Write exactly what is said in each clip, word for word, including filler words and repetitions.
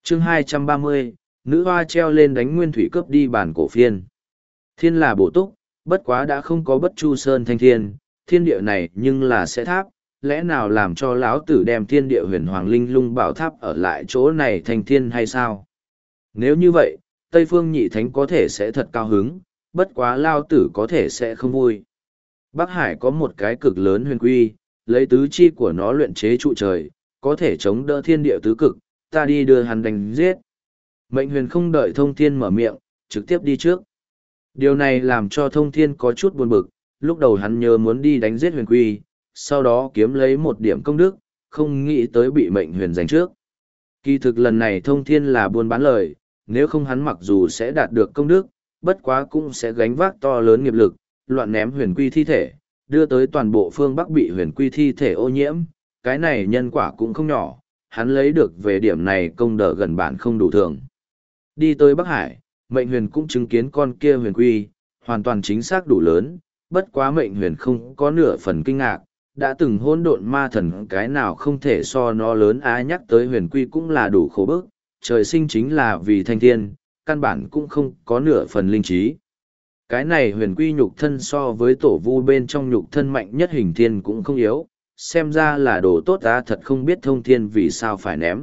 chương hai trăm ba mươi, nữ hoa treo lên đánh nguyên thủy cướp đi bản cổ phiên. Thiên là bổ túc, bất quá đã không có bất chu sơn thanh thiên, thiên địa này nhưng là sẽ tháp, lẽ nào làm cho lão tử đem thiên địa huyền hoàng linh lung bảo tháp ở lại chỗ này thành thiên hay sao? Nếu như vậy, Tây Phương Nhị Thánh có thể sẽ thật cao hứng, bất quá lao tử có thể sẽ không vui. Bắc Hải có một cái cực lớn huyền quy, lấy tứ chi của nó luyện chế trụ trời, có thể chống đỡ thiên địa tứ cực, ta đi đưa hắn đánh giết. Mệnh huyền không đợi thông thiên mở miệng, trực tiếp đi trước. Điều này làm cho thông thiên có chút buồn bực, lúc đầu hắn nhớ muốn đi đánh giết huyền quy, sau đó kiếm lấy một điểm công đức, không nghĩ tới bị mệnh huyền giành trước. Kỳ thực lần này thông thiên là buôn bán lời, nếu không hắn mặc dù sẽ đạt được công đức, bất quá cũng sẽ gánh vác to lớn nghiệp lực, loạn ném huyền quy thi thể, đưa tới toàn bộ phương Bắc bị huyền quy thi thể ô nhiễm, cái này nhân quả cũng không nhỏ, hắn lấy được về điểm này công đỡ gần bản không đủ thường. Đi tới Bắc Hải, mệnh huyền cũng chứng kiến con kia huyền quy, hoàn toàn chính xác đủ lớn, bất quá mệnh huyền không có nửa phần kinh ngạc, đã từng hỗn độn ma thần cái nào không thể so nó lớn á, nhắc tới huyền quy cũng là đủ khổ bức, trời sinh chính là vì thanh thiên, căn bản cũng không có nửa phần linh trí. Cái này huyền quy nhục thân so với tổ vu bên trong nhục thân mạnh nhất hình thiên cũng không yếu, xem ra là đồ tốt á, thật không biết thông thiên vì sao phải ném.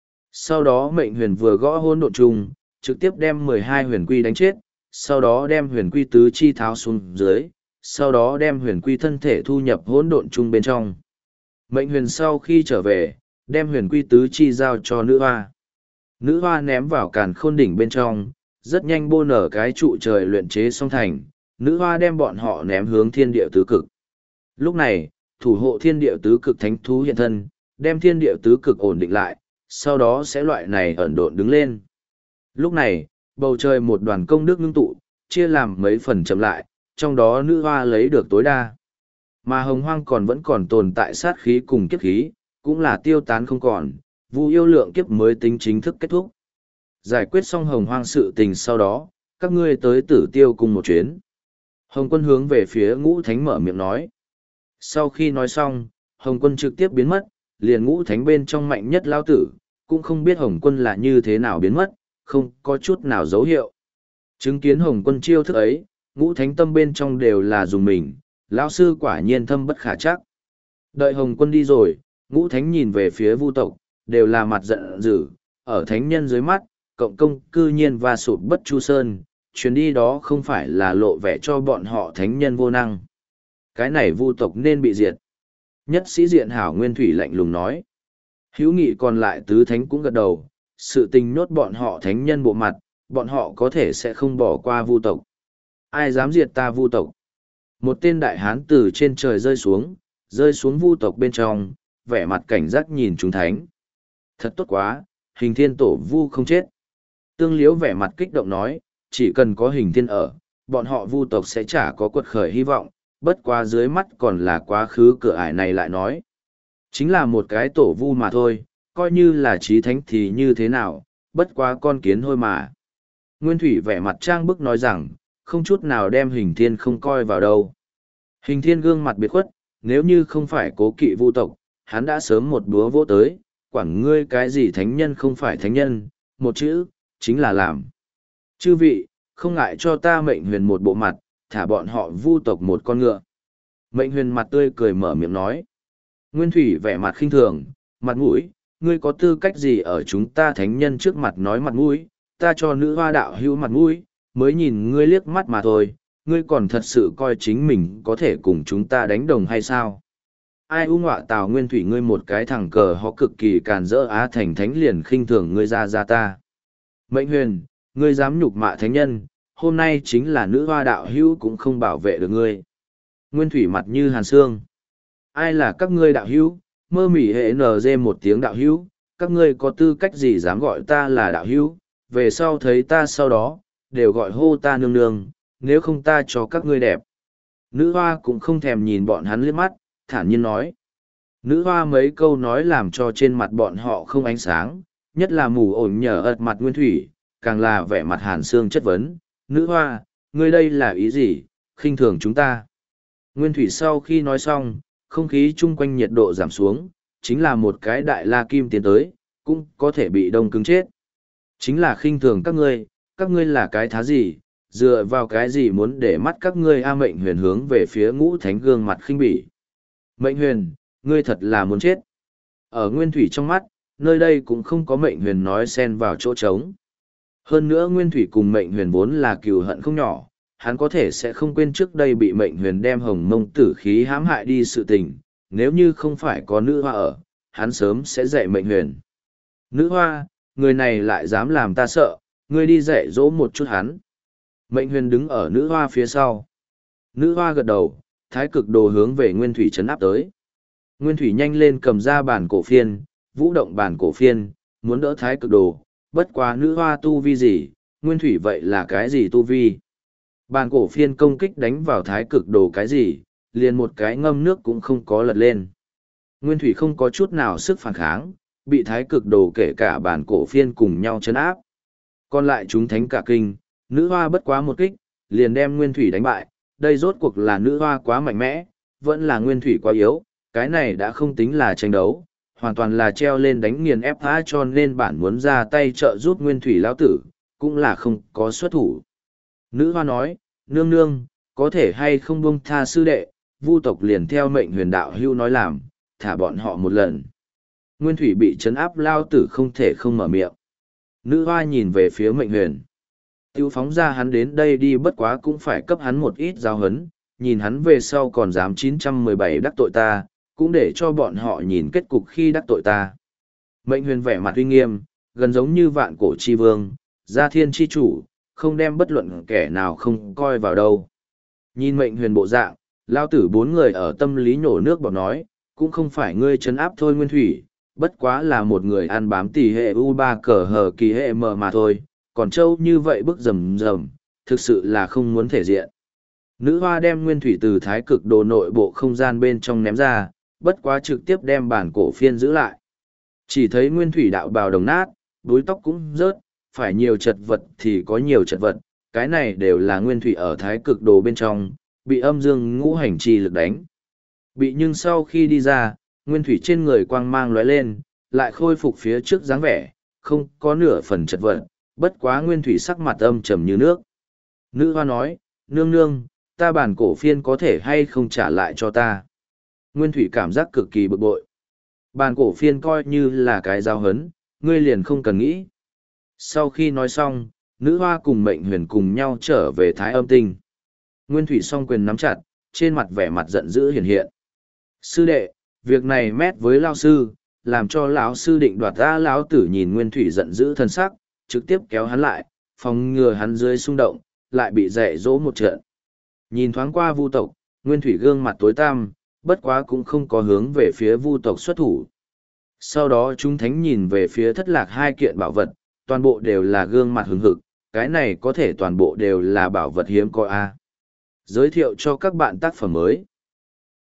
Sau đó mệnh huyền vừa gõ hỗn độn trùng, trực tiếp đem mười hai huyền quy đánh chết, sau đó đem huyền quy tứ chi tháo xuống dưới, sau đó đem huyền quy thân thể thu nhập hỗn độn chung bên trong. Mệnh huyền sau khi trở về, đem huyền quy tứ chi giao cho nữ hoa. Nữ hoa ném vào càn khôn đỉnh bên trong, rất nhanh bô nở cái trụ trời luyện chế xong thành, nữ hoa đem bọn họ ném hướng thiên địa tứ cực. Lúc này, thủ hộ thiên địa tứ cực thánh thú hiện thân, đem thiên địa tứ cực ổn định lại, sau đó sẽ loại này ẩn độn đứng lên. Lúc này, bầu trời một đoàn công đức ngưng tụ, chia làm mấy phần chậm lại, trong đó nữ hoa lấy được tối đa. Mà hồng hoang còn vẫn còn tồn tại sát khí cùng kiếp khí, cũng là tiêu tán không còn, vu yêu lượng kiếp mới tính chính thức kết thúc. Giải quyết xong hồng hoang sự tình sau đó, các ngươi tới tử tiêu cùng một chuyến. Hồng quân hướng về phía ngũ thánh mở miệng nói. Sau khi nói xong, hồng quân trực tiếp biến mất, liền ngũ thánh bên trong mạnh nhất lao tử, cũng không biết hồng quân là như thế nào biến mất, không có chút nào dấu hiệu. Chứng kiến hồng quân chiêu thức ấy, ngũ thánh tâm bên trong đều là dùng mình, lão sư quả nhiên thâm bất khả chắc. Đợi hồng quân đi rồi, ngũ thánh nhìn về phía vu tộc, đều là mặt giận dữ, ở thánh nhân dưới mắt, cộng công cư nhiên và sụp bất chu sơn, chuyến đi đó không phải là lộ vẻ cho bọn họ thánh nhân vô năng. Cái này vu tộc nên bị diệt. Nhất sĩ diện hảo nguyên thủy lạnh lùng nói. Hữu nghị còn lại tứ thánh cũng gật đầu, sự tình nhốt bọn họ thánh nhân bộ mặt, bọn họ có thể sẽ không bỏ qua vu tộc. Ai dám diệt ta vu tộc? Một tên đại hán từ trên trời rơi xuống, rơi xuống vu tộc bên trong, vẻ mặt cảnh giác nhìn chúng thánh. Thật tốt quá, hình thiên tổ vu không chết. Tương Liễu vẻ mặt kích động nói, chỉ cần có hình thiên ở, bọn họ vu tộc sẽ chả có quật khởi hy vọng, bất quá dưới mắt còn là quá khứ cửa ải này lại nói. Chính là một cái tổ vu mà thôi, coi như là trí thánh thì như thế nào, bất quá con kiến thôi mà. Nguyên Thủy vẻ mặt trang bức nói rằng, không chút nào đem hình thiên không coi vào đâu. Hình thiên gương mặt biệt khuất, nếu như không phải cố kỵ vu tộc, hắn đã sớm một búa vỗ tới, quản ngươi cái gì thánh nhân không phải thánh nhân, một chữ, chính là làm. Chư vị, không ngại cho ta mệnh huyền một bộ mặt, thả bọn họ vu tộc một con ngựa. Mệnh huyền mặt tươi cười mở miệng nói. Nguyên Thủy vẻ mặt khinh thường, mặt mũi, ngươi có tư cách gì ở chúng ta thánh nhân trước mặt nói mặt mũi, ta cho nữ hoa đạo hữu mặt mũi, mới nhìn ngươi liếc mắt mà thôi, ngươi còn thật sự coi chính mình có thể cùng chúng ta đánh đồng hay sao? Ai u ngọa tào Nguyên Thủy ngươi một cái thằng cờ họ cực kỳ càn rỡ á thành thánh liền khinh thường ngươi ra ra ta. Mệnh huyền, ngươi dám nhục mạ thánh nhân, hôm nay chính là nữ hoa đạo hữu cũng không bảo vệ được ngươi. Nguyên Thủy mặt như hàn xương. Ai là các ngươi đạo hữu, mơ mỉ hệ nờ dê một tiếng đạo hữu, các ngươi có tư cách gì dám gọi ta là đạo hữu, về sau thấy ta sau đó, đều gọi hô ta nương nương, nếu không ta cho các ngươi đẹp. Nữ hoa cũng không thèm nhìn bọn hắn liếc mắt, thản nhiên nói. Nữ hoa mấy câu nói làm cho trên mặt bọn họ không ánh sáng, nhất là mù ổn nhờ ợt mặt Nguyên Thủy, càng là vẻ mặt hàn xương chất vấn. Nữ hoa, ngươi đây là ý gì, khinh thường chúng ta. Nguyên Thủy sau khi nói xong, không khí chung quanh nhiệt độ giảm xuống, chính là một cái đại la kim tiến tới, cũng có thể bị đông cứng chết. Chính là khinh thường các ngươi, các ngươi là cái thá gì, dựa vào cái gì muốn để mắt các ngươi A Mệnh Huyền hướng về phía Ngũ Thánh gương mặt khinh bỉ. Mệnh Huyền, ngươi thật là muốn chết. Ở Nguyên Thủy trong mắt, nơi đây cũng không có Mệnh Huyền nói xen vào chỗ trống. Hơn nữa Nguyên Thủy cùng Mệnh Huyền vốn là cừu hận không nhỏ, hắn có thể sẽ không quên trước đây bị Mệnh Huyền đem hồng mông tử khí hãm hại đi sự tình, nếu như không phải có nữ hoa ở, hắn sớm sẽ dạy Mệnh Huyền. Nữ hoa, người này lại dám làm ta sợ, ngươi đi dạy dỗ một chút hắn. Mệnh Huyền đứng ở nữ hoa phía sau. Nữ hoa gật đầu, thái cực đồ hướng về Nguyên Thủy trấn áp tới. Nguyên Thủy nhanh lên cầm ra bản cổ phiên, vũ động bản cổ phiên, muốn đỡ thái cực đồ, bất quá nữ hoa tu vi gì, Nguyên Thủy vậy là cái gì tu vi. Bản cổ phiên công kích đánh vào thái cực đồ cái gì, liền một cái ngâm nước cũng không có lật lên. Nguyên Thủy không có chút nào sức phản kháng, bị thái cực đồ kể cả bản cổ phiên cùng nhau chấn áp. Còn lại chúng thánh cả kinh, nữ hoa bất quá một kích, liền đem Nguyên Thủy đánh bại, đây rốt cuộc là nữ hoa quá mạnh mẽ, vẫn là Nguyên Thủy quá yếu, cái này đã không tính là tranh đấu, hoàn toàn là treo lên đánh nghiền ép phá, cho nên bản muốn ra tay trợ giúp Nguyên Thủy lão tử, cũng là không có xuất thủ. Nữ hoa nói, nương nương, có thể hay không buông tha sư đệ, vu tộc liền theo mệnh Huyền đạo hưu nói làm, thả bọn họ một lần. Nguyên Thủy bị trấn áp lao tử không thể không mở miệng. Nữ hoa nhìn về phía mệnh Huyền. Tiêu phóng ra hắn đến đây đi bất quá cũng phải cấp hắn một ít giáo hấn, nhìn hắn về sau còn dám chín trăm mười bảy đắc tội ta, cũng để cho bọn họ nhìn kết cục khi đắc tội ta. Mệnh Huyền vẻ mặt uy nghiêm, gần giống như vạn cổ chi vương, gia thiên chi chủ, không đem bất luận kẻ nào không coi vào đâu. Nhìn mệnh Huyền bộ dạng, lao tử bốn người ở tâm lý nhổ nước bọt nói, cũng không phải ngươi trấn áp thôi Nguyên Thủy, bất quá là một người ăn bám tỷ hệ u ba cờ hờ kỳ hệ mờ mà thôi, còn trâu như vậy bức rầm rầm, thực sự là không muốn thể diện. Nữ hoa đem Nguyên Thủy từ thái cực đồ nội bộ không gian bên trong ném ra, bất quá trực tiếp đem bản cổ phiên giữ lại. Chỉ thấy Nguyên Thủy đạo bào đồng nát, búi tóc cũng rớt, phải nhiều chật vật thì có nhiều chật vật, cái này đều là Nguyên Thủy ở thái cực đồ bên trong, bị âm dương ngũ hành chi lực đánh. Bị nhưng sau khi đi ra, Nguyên Thủy trên người quang mang lóe lên, lại khôi phục phía trước dáng vẻ, không có nửa phần chật vật, bất quá Nguyên Thủy sắc mặt âm trầm như nước. Nữ hoa nói, nương nương, ta bản cổ phiên có thể hay không trả lại cho ta. Nguyên Thủy cảm giác cực kỳ bực bội. Bản cổ phiên coi như là cái giao hấn, ngươi liền không cần nghĩ. Sau khi nói xong, nữ hoa cùng mệnh Huyền cùng nhau trở về Thái Âm Tinh. Nguyên Thủy song quyền nắm chặt, trên mặt vẻ mặt giận dữ hiện hiện. Sư đệ, việc này mét với lao sư, làm cho lão sư định đoạt ra. Lão tử nhìn Nguyên Thủy giận dữ thân sắc, trực tiếp kéo hắn lại, phòng ngừa hắn dưới xung động, lại bị dạy dỗ một trận. Nhìn thoáng qua vu tộc, Nguyên Thủy gương mặt tối tăm, bất quá cũng không có hướng về phía vu tộc xuất thủ. Sau đó chúng thánh nhìn về phía thất lạc hai kiện bảo vật, toàn bộ đều là gương mặt hứng hực, cái này có thể toàn bộ đều là bảo vật hiếm có a. Giới thiệu cho các bạn tác phẩm mới.